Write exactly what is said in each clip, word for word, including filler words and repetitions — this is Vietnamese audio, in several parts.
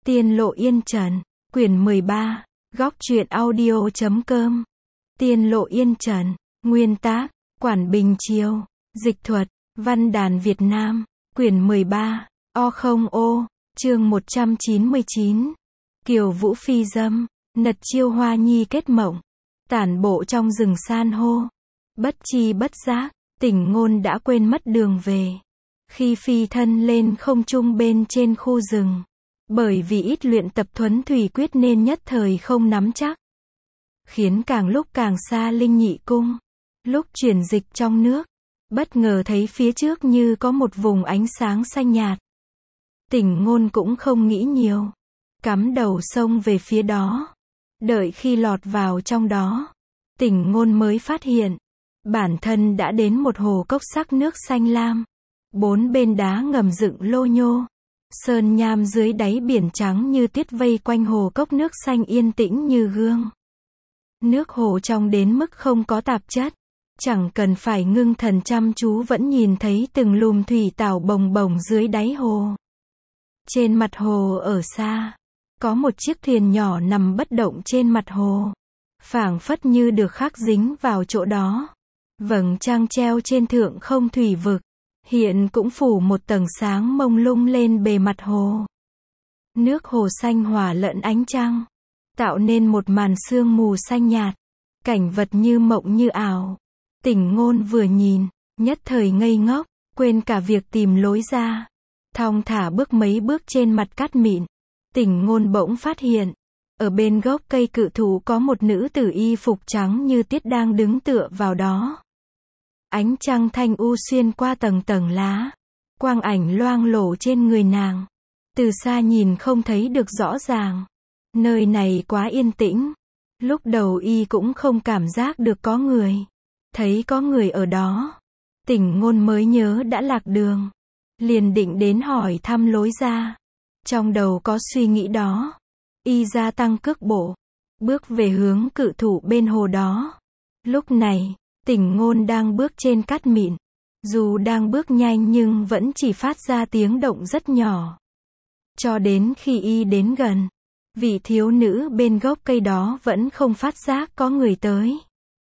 Tiên lộ yên trần, quyển mười ba, góc truyện audio chấm com. Tiên lộ yên trần, nguyên tác, Quản Bình Chiêu, dịch thuật, Văn đàn Việt Nam, quyển mười ba, O không ô, chương một trăm chín mươi chín. Kiều Vũ phi dâm, nật chiêu hoa nhi kết mộng, tản bộ trong rừng san hô. Bất chi bất giác, Tỉnh Ngôn đã quên mất đường về. Khi phi thân lên không trung bên trên khu rừng, bởi vì ít luyện tập thuấn thủy quyết nên nhất thời không nắm chắc, khiến càng lúc càng xa Linh Nhị cung. Lúc chuyển dịch trong nước, bất ngờ thấy phía trước như có một vùng ánh sáng xanh nhạt. Tỉnh Ngôn cũng không nghĩ nhiều, cắm đầu sông về phía đó. Đợi khi lọt vào trong đó, Tỉnh Ngôn mới phát hiện bản thân đã đến một hồ cốc sắc nước xanh lam. Bốn bên đá ngầm dựng lô nhô, sơn nham dưới đáy biển trắng như tuyết vây quanh hồ cốc nước xanh yên tĩnh như gương. Nước hồ trong đến mức không có tạp chất, chẳng cần phải ngưng thần chăm chú vẫn nhìn thấy từng lùm thủy tảo bồng bồng dưới đáy hồ. Trên mặt hồ ở xa, có một chiếc thuyền nhỏ nằm bất động trên mặt hồ, phảng phất như được khắc dính vào chỗ đó. Vầng trăng treo trên thượng không thủy vực, hiện cũng phủ một tầng sáng mông lung lên bề mặt hồ. Nước hồ xanh hòa lẫn ánh trăng, tạo nên một màn sương mù xanh nhạt, cảnh vật như mộng như ảo. Tỉnh Ngôn vừa nhìn, nhất thời ngây ngốc, quên cả việc tìm lối ra. Thong thả bước mấy bước trên mặt cát mịn, Tỉnh Ngôn bỗng phát hiện, ở bên gốc cây cự thụ có một nữ tử y phục trắng như tuyết đang đứng tựa vào đó. Ánh trăng thanh u xuyên qua tầng tầng lá, quang ảnh loang lổ trên người nàng. Từ xa nhìn không thấy được rõ ràng. Nơi này quá yên tĩnh. Lúc đầu y cũng không cảm giác được có người. Thấy có người ở đó, Tỉnh Ngôn mới nhớ đã lạc đường, liền định đến hỏi thăm lối ra. Trong đầu có suy nghĩ đó, y gia tăng cước bộ, bước về hướng cự thụ bên hồ đó. Lúc này, Tỉnh Ngôn đang bước trên cát mịn, dù đang bước nhanh nhưng vẫn chỉ phát ra tiếng động rất nhỏ. Cho đến khi y đến gần, vị thiếu nữ bên gốc cây đó vẫn không phát giác có người tới.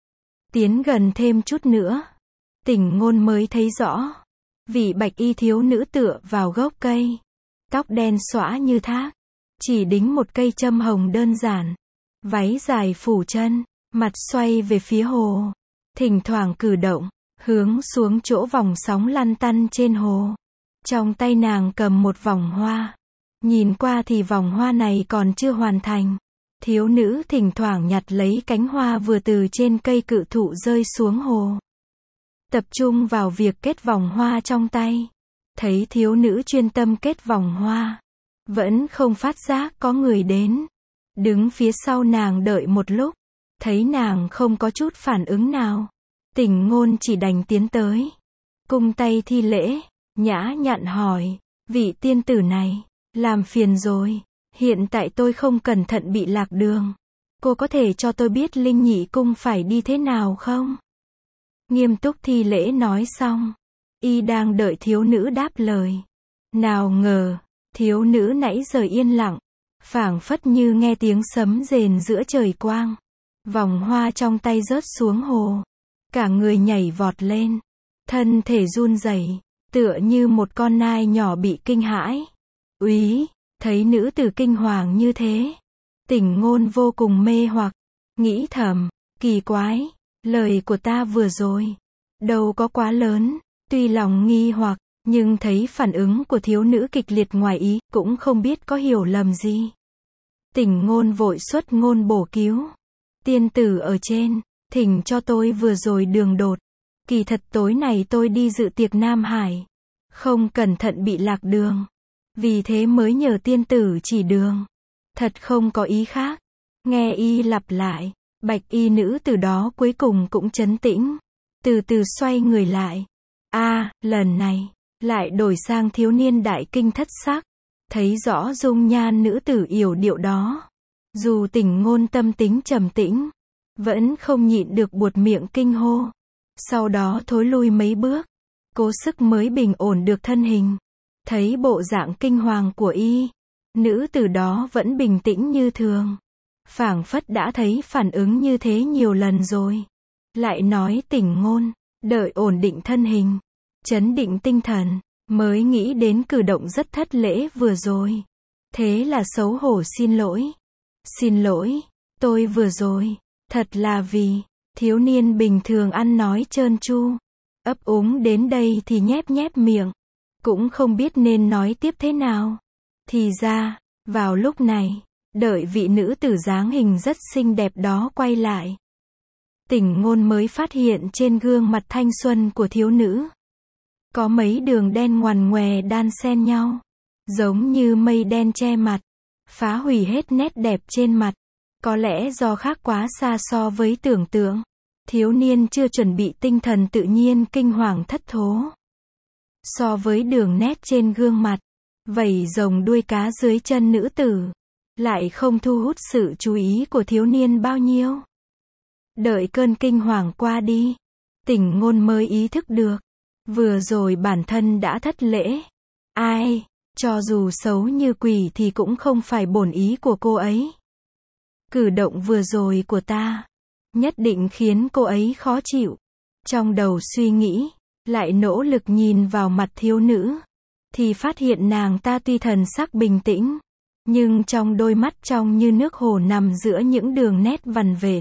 Tiến gần thêm chút nữa, Tỉnh Ngôn mới thấy rõ, vị bạch y thiếu nữ tựa vào gốc cây, tóc đen xõa như thác, chỉ đính một cây châm hồng đơn giản, váy dài phủ chân, mặt xoay về phía hồ, thỉnh thoảng cử động, hướng xuống chỗ vòng sóng lăn tăn trên hồ. Trong tay nàng cầm một vòng hoa, nhìn qua thì vòng hoa này còn chưa hoàn thành. Thiếu nữ thỉnh thoảng nhặt lấy cánh hoa vừa từ trên cây cự thụ rơi xuống hồ, tập trung vào việc kết vòng hoa trong tay. Thấy thiếu nữ chuyên tâm kết vòng hoa, vẫn không phát giác có người đến. Đứng phía sau nàng đợi một lúc, thấy nàng không có chút phản ứng nào, Tỉnh Ngôn chỉ đành tiến tới, cung tay thi lễ, nhã nhặn hỏi, vị tiên tử này, làm phiền rồi, hiện tại tôi không cẩn thận bị lạc đường. Cô có thể cho tôi biết Linh Nhị cung phải đi thế nào không? Nghiêm túc thi lễ nói xong, y đang đợi thiếu nữ đáp lời. Nào ngờ, thiếu nữ nãy giờ yên lặng, phảng phất như nghe tiếng sấm rền giữa trời quang. Vòng hoa trong tay rớt xuống hồ, cả người nhảy vọt lên, thân thể run rẩy, tựa như một con nai nhỏ bị kinh hãi. Úy, thấy nữ tử kinh hoàng như thế, Tỉnh Ngôn vô cùng mê hoặc, nghĩ thầm, kỳ quái, lời của ta vừa rồi, đâu có quá lớn. Tuy lòng nghi hoặc, nhưng thấy phản ứng của thiếu nữ kịch liệt ngoài ý, cũng không biết có hiểu lầm gì. Tỉnh Ngôn vội xuất ngôn bổ cứu. Tiên tử ở trên, thỉnh cho tôi vừa rồi đường đột. Kỳ thật tối này tôi đi dự tiệc Nam Hải, không cẩn thận bị lạc đường, vì thế mới nhờ tiên tử chỉ đường. Thật không có ý khác. Nghe y lặp lại, bạch y nữ từ đó cuối cùng cũng trấn tĩnh, từ từ xoay người lại. A, à, lần này, lại đổi sang thiếu niên đại kinh thất sắc, thấy rõ dung nhan nữ tử yểu điệu đó. Dù Tỉnh Ngôn tâm tính trầm tĩnh, vẫn không nhịn được buột miệng kinh hô. Sau đó thối lui mấy bước, cố sức mới bình ổn được thân hình. Thấy bộ dạng kinh hoàng của y, Nữ tử đó vẫn bình tĩnh như thường. Phảng phất đã thấy phản ứng như thế nhiều lần rồi. Lại nói Tỉnh Ngôn, đợi ổn định thân hình, trấn định tinh thần, mới nghĩ đến cử động rất thất lễ vừa rồi. Thế là xấu hổ xin lỗi. Xin lỗi, tôi vừa rồi, thật là vì, thiếu niên bình thường ăn nói trơn tru, ấp úng đến đây thì nhép nhép miệng, cũng không biết nên nói tiếp thế nào. Thì ra, vào lúc này, đợi vị nữ tử dáng hình rất xinh đẹp đó quay lại, Tỉnh Ngôn mới phát hiện trên gương mặt thanh xuân của thiếu nữ có mấy đường đen ngoằn ngoè đan xen nhau, giống như mây đen che mặt, phá hủy hết nét đẹp trên mặt. Có lẽ do khác quá xa so với tưởng tượng, thiếu niên chưa chuẩn bị tinh thần tự nhiên kinh hoàng thất thố. So với đường nét trên gương mặt, vảy rồng đuôi cá dưới chân nữ tử, lại không thu hút sự chú ý của thiếu niên bao nhiêu. Đợi cơn kinh hoàng qua đi, Tỉnh Ngôn mới ý thức được, vừa rồi bản thân đã thất lễ. Ai, cho dù xấu như quỷ thì cũng không phải bổn ý của cô ấy. Cử động vừa rồi của ta, nhất định khiến cô ấy khó chịu. Trong đầu suy nghĩ, lại nỗ lực nhìn vào mặt thiếu nữ, thì phát hiện nàng ta tuy thần sắc bình tĩnh, nhưng trong đôi mắt trong như nước hồ nằm giữa những đường nét vằn vện,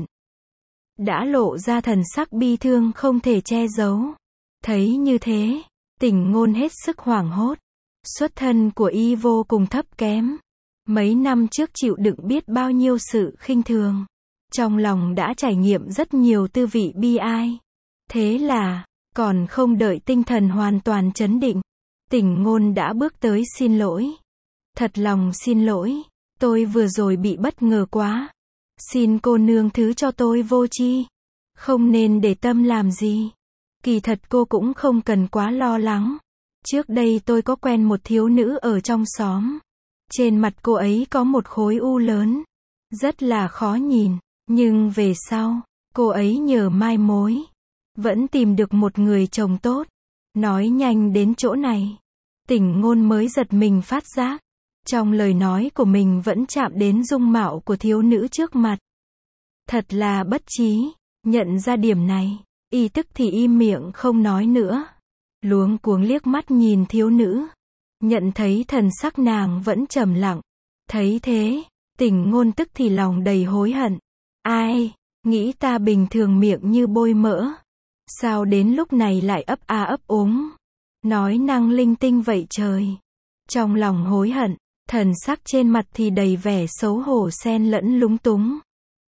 đã lộ ra thần sắc bi thương không thể che giấu. Thấy như thế, Tỉnh Ngôn hết sức hoảng hốt. Xuất thân của y vô cùng thấp kém. Mấy năm trước chịu đựng biết bao nhiêu sự khinh thường. Trong lòng đã trải nghiệm rất nhiều tư vị bi ai. Thế là, còn không đợi tinh thần hoàn toàn trấn định, Tỉnh Ngôn đã bước tới xin lỗi. Thật lòng xin lỗi, tôi vừa rồi bị bất ngờ quá. Xin cô nương thứ cho tôi vô tri. Không nên để tâm làm gì. Kỳ thật cô cũng không cần quá lo lắng. Trước đây tôi có quen một thiếu nữ ở trong xóm. Trên mặt cô ấy có một khối u lớn. Rất là khó nhìn. Nhưng về sau, cô ấy nhờ mai mối, vẫn tìm được một người chồng tốt. Nói nhanh đến chỗ này, Tỉnh Ngôn mới giật mình phát giác. Trong lời nói của mình vẫn chạm đến dung mạo của thiếu nữ trước mặt. Thật là bất trí. Nhận ra điểm này, y tức thì im miệng không nói nữa. Luống cuống liếc mắt nhìn thiếu nữ. Nhận thấy thần sắc nàng vẫn trầm lặng. Thấy thế, Tỉnh Ngôn tức thì lòng đầy hối hận. Ai, nghĩ ta bình thường miệng như bôi mỡ. Sao đến lúc này lại ấp a ấp úng. Nói năng linh tinh vậy trời. Trong lòng hối hận, thần sắc trên mặt thì đầy vẻ xấu hổ xen lẫn lúng túng.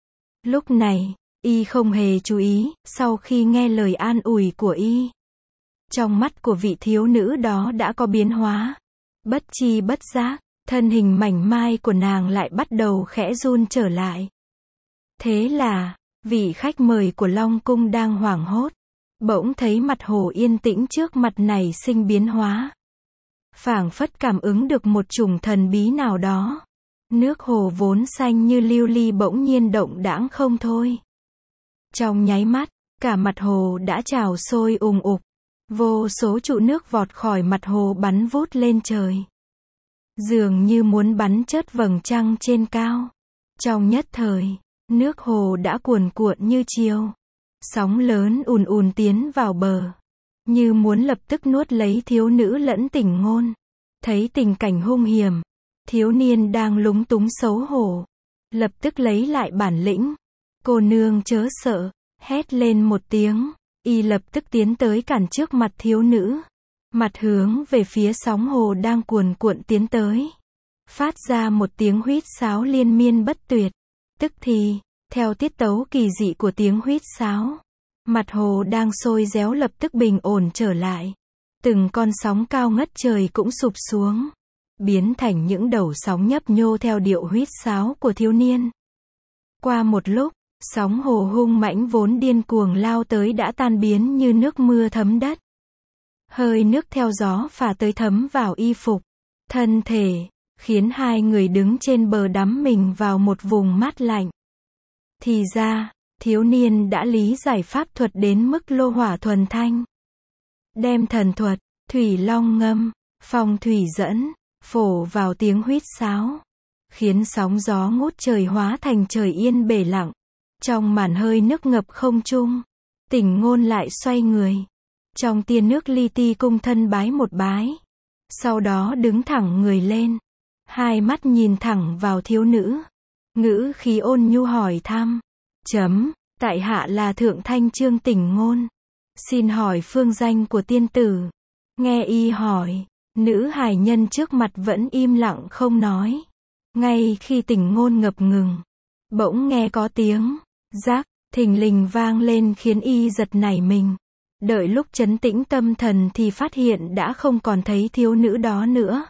Lúc này, y không hề chú ý, sau khi nghe lời an ủi của y, trong mắt của vị thiếu nữ đó đã có biến hóa. Bất chi bất giác, thân hình mảnh mai của nàng lại bắt đầu khẽ run trở lại. Thế là, vị khách mời của Long Cung đang hoảng hốt, bỗng thấy mặt hồ yên tĩnh trước mặt này sinh biến hóa. Phảng phất cảm ứng được một chủng thần bí nào đó. Nước hồ vốn xanh như lưu ly bỗng nhiên động đãng không thôi. Trong nháy mắt, cả mặt hồ đã trào sôi ùng ục. Vô số trụ nước vọt khỏi mặt hồ bắn vút lên trời. Dường như muốn bắn chớt vầng trăng trên cao. Trong nhất thời, nước hồ đã cuồn cuộn như chiều. Sóng lớn ùn ùn tiến vào bờ. Như muốn lập tức nuốt lấy thiếu nữ lẫn Tỉnh Ngôn. Thấy tình cảnh hung hiểm, thiếu niên đang lúng túng xấu hổ. Lập tức lấy lại bản lĩnh. Cô nương chớ sợ, hét lên một tiếng. Y lập tức tiến tới cản trước mặt thiếu nữ. Mặt hướng về phía sóng hồ đang cuồn cuộn tiến tới. Phát ra một tiếng huýt sáo liên miên bất tuyệt. Tức thì, theo tiết tấu kỳ dị của tiếng huýt sáo, mặt hồ đang sôi réo lập tức bình ổn trở lại. Từng con sóng cao ngất trời cũng sụp xuống, biến thành những đầu sóng nhấp nhô theo điệu huýt sáo của thiếu niên. Qua một lúc, sóng hồ hung mãnh vốn điên cuồng lao tới đã tan biến như nước mưa thấm đất. Hơi nước theo gió phả tới thấm vào y phục, thân thể, khiến hai người đứng trên bờ đắm mình vào một vùng mát lạnh. Thì ra, thiếu niên đã lý giải pháp thuật đến mức lô hỏa thuần thanh. Đem thần thuật, thủy long ngâm, phong thủy dẫn, phổ vào tiếng huýt sáo. khiến sóng gió ngút trời hóa thành trời yên bể lặng. Trong màn hơi nước ngập không trung, Tỉnh Ngôn lại xoay người. Trong tia nước li ti cung thân bái một bái. Sau đó đứng thẳng người lên. Hai mắt nhìn thẳng vào thiếu nữ. Ngữ khí ôn nhu hỏi thăm. Chấm, tại hạ là Thượng Thanh Trương Tỉnh Ngôn. Xin hỏi phương danh của tiên tử. Nghe y hỏi, nữ hài nhân trước mặt vẫn im lặng không nói. Ngay khi Tỉnh Ngôn ngập ngừng, bỗng nghe có tiếng rác thình lình vang lên khiến y giật nảy mình. Đợi lúc trấn tĩnh tâm thần thì phát hiện đã không còn thấy thiếu nữ đó nữa.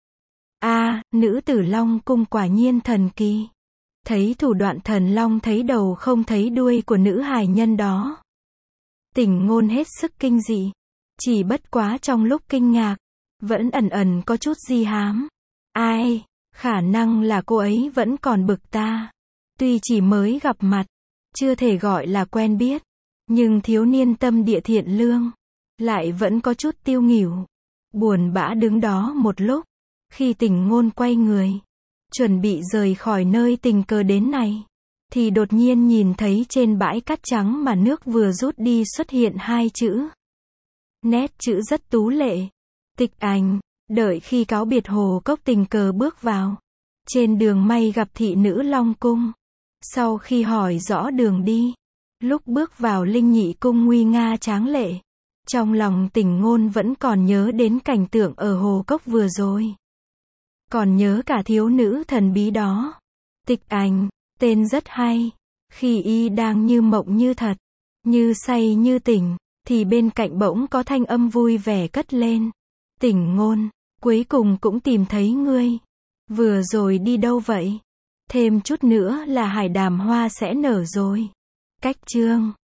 A, à, nữ tử Long cung quả nhiên thần kỳ. Thấy thủ đoạn thần long thấy đầu không thấy đuôi của nữ hài nhân đó. Tỉnh Ngôn hết sức kinh dị. Chỉ bất quá trong lúc kinh ngạc, vẫn ẩn ẩn có chút di hám. Ai, khả năng là cô ấy vẫn còn bực ta. Tuy chỉ mới gặp mặt, chưa thể gọi là quen biết, nhưng thiếu niên tâm địa thiện lương, lại vẫn có chút tiêu nghỉu. Buồn bã đứng đó một lúc, khi Tỉnh Ngôn quay người, chuẩn bị rời khỏi nơi tình cờ đến này, thì đột nhiên nhìn thấy trên bãi cát trắng mà nước vừa rút đi xuất hiện hai chữ. Nét chữ rất tú lệ. Tịch Ảnh. Đợi khi cáo biệt Hồ Cốc tình cờ bước vào. Trên đường may gặp thị nữ Long cung. Sau khi hỏi rõ đường đi, lúc bước vào Linh Nhị cung nguy nga tráng lệ, trong lòng Tỉnh Ngôn vẫn còn nhớ đến cảnh tượng ở Hồ Cốc vừa rồi. Còn nhớ cả thiếu nữ thần bí đó. Tịch Ảnh, tên rất hay. Khi y đang như mộng như thật, như say như tỉnh, thì bên cạnh bỗng có thanh âm vui vẻ cất lên. Tỉnh Ngôn, cuối cùng cũng tìm thấy ngươi. Vừa rồi đi đâu vậy? Thêm chút nữa là hải đàm hoa sẽ nở rồi. Cách chương